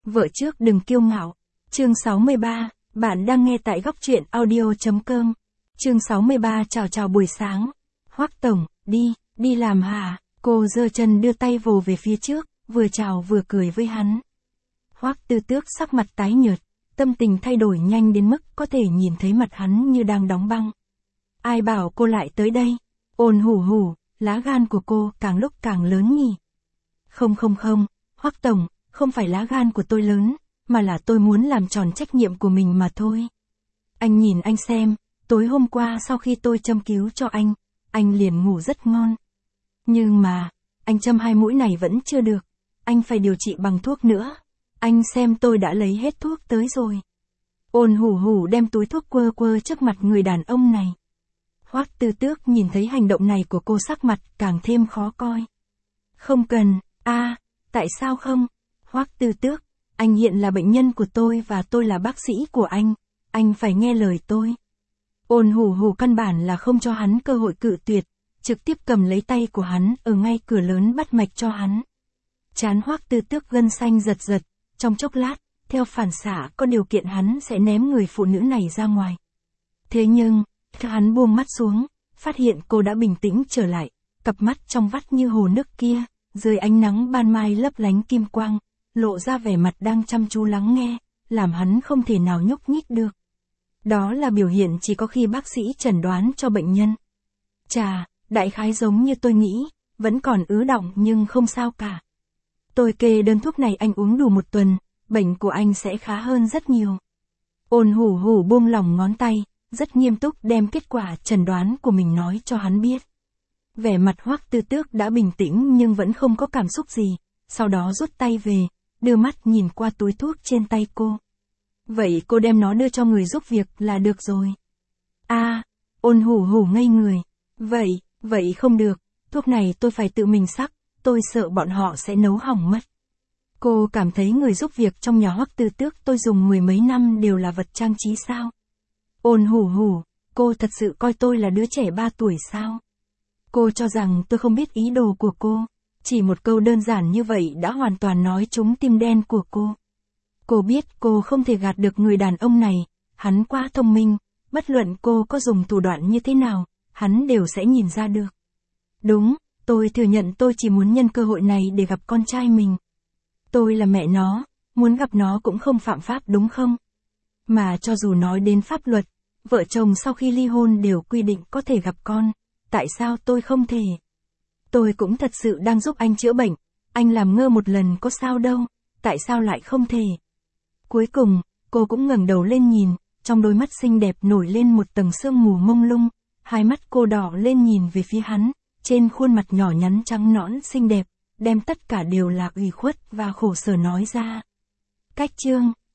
Vợ trước đừng kiêu ngạo. Chương 63, bạn đang nghe tại góc truyện audio.com. Chương 63 chào buổi sáng. Hoắc tổng, đi làm hả? Cô giơ chân đưa tay vồ về phía trước, vừa chào vừa cười với hắn. Hoắc Tư Tước sắc mặt tái nhợt, tâm tình thay đổi nhanh đến mức có thể nhìn thấy mặt hắn như đang đóng băng. Ai bảo cô lại tới đây? Ôn hủ hủ, lá gan của cô càng lúc càng lớn nhỉ? Không, Hoắc tổng, không phải lá gan của tôi lớn, mà là tôi muốn làm tròn trách nhiệm của mình mà thôi. Anh nhìn anh xem, tối hôm qua sau khi tôi châm cứu cho anh liền ngủ rất ngon. Nhưng mà, anh châm 2 mũi này vẫn chưa được, anh phải điều trị bằng thuốc nữa. Anh xem tôi đã lấy hết thuốc tới rồi. Ôn hủ hủ đem túi thuốc quơ trước mặt người đàn ông này. Hoắc Tư Tước nhìn thấy hành động này của cô sắc mặt càng thêm khó coi. Không cần, tại sao không? Hoắc Tư Tước, anh hiện là bệnh nhân của tôi và tôi là bác sĩ của anh phải nghe lời tôi. Ôn hủ hủ căn bản là không cho hắn cơ hội cự tuyệt, trực tiếp cầm lấy tay của hắn ở ngay cửa lớn bắt mạch cho hắn. Trán Hoắc Tư Tước gân xanh giật, trong chốc lát, theo phản xạ có điều kiện hắn sẽ ném người phụ nữ này ra ngoài. Thế nhưng, hắn buông mắt xuống, phát hiện cô đã bình tĩnh trở lại, cặp mắt trong vắt như hồ nước kia, dưới ánh nắng ban mai lấp lánh kim quang, lộ ra vẻ mặt đang chăm chú lắng nghe, làm hắn không thể nào nhúc nhích được. Đó là biểu hiện chỉ có khi bác sĩ chẩn đoán cho bệnh nhân. Chà, đại khái giống như tôi nghĩ, vẫn còn ứ đọng nhưng không sao cả. Tôi kê đơn thuốc này anh uống đủ 1 tuần, bệnh của anh sẽ khá hơn rất nhiều. Ôn hủ hủ buông lỏng ngón tay, rất nghiêm túc đem kết quả chẩn đoán của mình nói cho hắn biết. Vẻ mặt Hoắc Tư Tước đã bình tĩnh nhưng vẫn không có cảm xúc gì, sau đó rút tay về, đưa mắt nhìn qua túi thuốc trên tay cô. Vậy cô đem nó đưa cho người giúp việc là được rồi. Ôn hủ hủ ngây người. Vậy không được, thuốc này tôi phải tự mình sắc, tôi sợ bọn họ sẽ nấu hỏng mất. Cô cảm thấy người giúp việc trong nhà Hoắc Tư Tước tôi dùng 10 mấy năm đều là vật trang trí sao? Ôn hủ hủ, cô thật sự coi tôi là đứa trẻ 3 tuổi sao? Cô cho rằng tôi không biết ý đồ của cô, chỉ một câu đơn giản như vậy đã hoàn toàn nói trúng tim đen của cô. Cô biết cô không thể gạt được người đàn ông này, hắn quá thông minh, bất luận cô có dùng thủ đoạn như thế nào, hắn đều sẽ nhìn ra được. Đúng, tôi thừa nhận tôi chỉ muốn nhân cơ hội này để gặp con trai mình. Tôi là mẹ nó, muốn gặp nó cũng không phạm pháp đúng không? Mà cho dù nói đến pháp luật, vợ chồng sau khi ly hôn đều quy định có thể gặp con, tại sao tôi không thể? Tôi cũng thật sự đang giúp anh chữa bệnh, anh làm ngơ một lần có sao đâu, tại sao lại không thể? Cuối cùng, cô cũng ngẩng đầu lên nhìn, trong đôi mắt xinh đẹp nổi lên một tầng sương mù mông lung, hai mắt cô đỏ lên nhìn về phía hắn, trên khuôn mặt nhỏ nhắn trắng nõn xinh đẹp, đem tất cả đều là ủy khuất và khổ sở nói ra. Cách chương